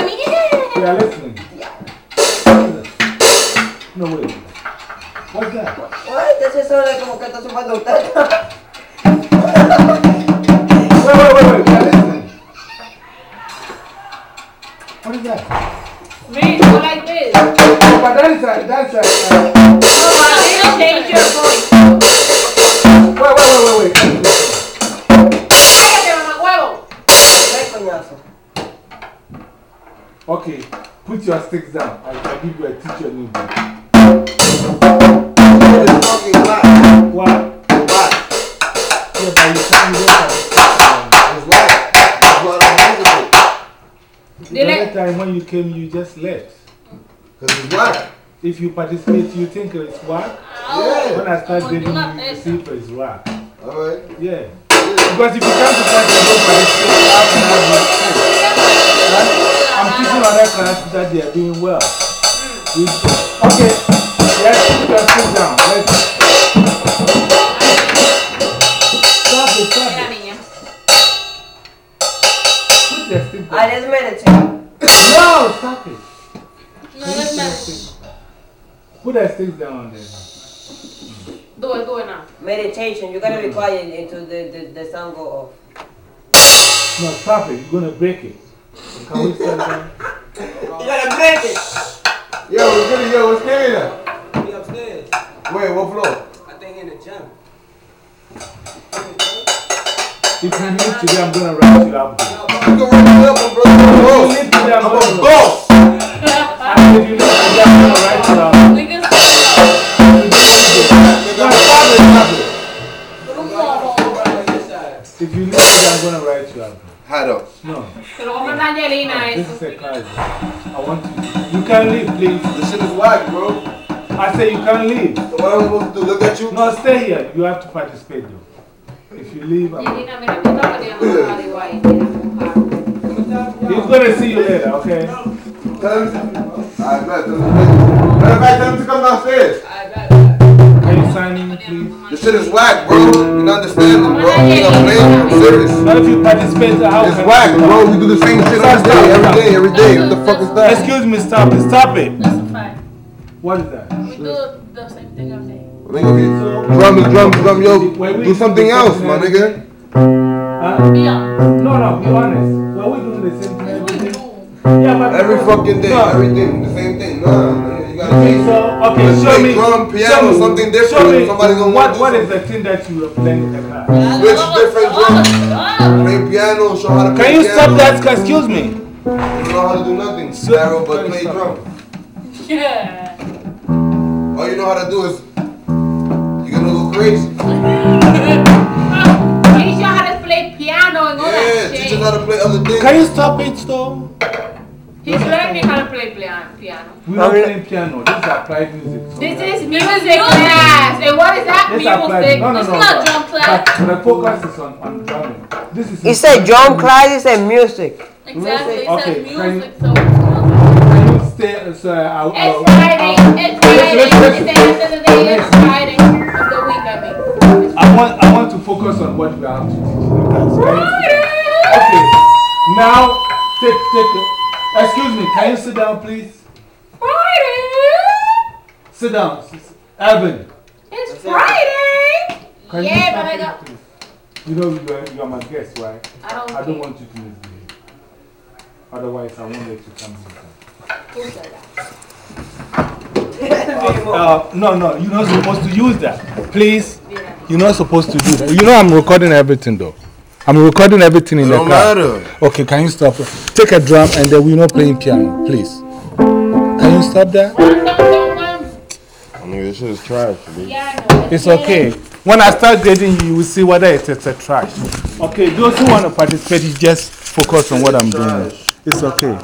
with me. Yeah. We are listening. Yeah. No, wait. What's that? What? That just sounded like como que estás chupando un taco. Wait. We are listening. What is that? Man, go like this. Oh, but that's right. No, change your voice. Wait. Cállate, mamá huevo. Okay, put your sticks down. I'll give you a teacher new book. It's fucking black. What? Black. Yeah, but you can't look at it. It's black. That's what I'm using The other time when you came, you just left. Because it's black. If you participate, you think it's whack? Yeah. When I start dating you, you see if it's whack. Alright. Yeah. Because if you come to class and don't participate, how can I be I'm teaching other classes that they are doing well. Okay. Let's put your sit down. Let's. Stop it. Put your stick down. Let's meditate. No, stop it. No, let's meditate. Put that sticks down there. Do it now. Meditation. You gotta be quiet until the sound go off. No, stop it. You're going to break it. Can we start again? You gotta break it. Yo, what's there? He upstairs. Wait, what floor? I think in the gym. If you leave today, I'm going to write you up. You can run me up, bro. If you leave today, I'm I'm going a to boss. I said, if you leave today, I'm going to write you up. We can start. If you leave today, I'm going to write you up. How though? No. Se lo vamos a mandar a Angelina This eso. is a class. I want you. You can leave, please. This shit is whack, bro. I say you can leave. So what am I supposed to do? Look at you? No, stay here. You have to participate, though. If you leave, I'm... Angelina, mira, me está poniendo mojado igual. Mira, mojado. He's going to see you later, okay? Tell him to... Alright, bet. Tell him to come downstairs. Can you sign in, please? This shit is whack, bro. You don't understand, bro. You know what I'm serious. Not if you participate, how It's can whack, you bro. We do the same shit every day. What the fuck is that? Excuse me, stop it. Stop it. That's a fact. What is that? We do the same thing every day. Drum, yo. Do something else, my nigga. Huh? Be honest. No, be honest. Well, we doing the same thing every day. Yeah, but Every fucking day, everything, the same thing. Nah, you gotta Okay, change. so, okay, Let's show play me. drum, piano, show me, something different. Show me, Somebody's gonna what wanna do is the thing that you are playing in the class? Switch different drums. Play piano, show how to play Can you piano. stop that? Excuse me. You don't know how to do nothing, Sparrow, but play drum. Yeah. All you know how to do is, you're gonna go crazy. Teach you how to play piano and all Yeah, that teach shit. us how to play other things. Can you stop it, though? He's learning me how to play piano. We're not playing piano. This is applied music. So This is music class. And what is that? This applied. Music. No. This is not drum class. But the focus is on drumming. This is. He said drum class, he said music. Exactly. It Okay, says can music, you- so it's music. Can you stay? So It's Friday. It's Friday. It's the end of the day. It's Friday of the week, I mean. I want to focus on what we have to teach in the class. Okay. Now, take it. Excuse me. Can you sit down, please? Friday. Sit down. Evan. It's Friday. Can you Yeah, stop but I it, got. please? You know you are my guest, right? I don't I don't care. want you to misbehave. Otherwise, I won't let you come here. Who said that? No, you're not supposed to use that. Please. Yeah. You're not supposed to do that. You know I'm recording everything though. I'm recording everything in It the don't car. matter. Okay, can you stop? Take a drum and then we're not playing piano, please. Can you stop that? I mean, this shit is trash, dude. Yeah, I know. It's okay. When I start grading you, you will see whether it's a trash. Okay, those who want to participate, you just focus on what I'm doing. It's okay.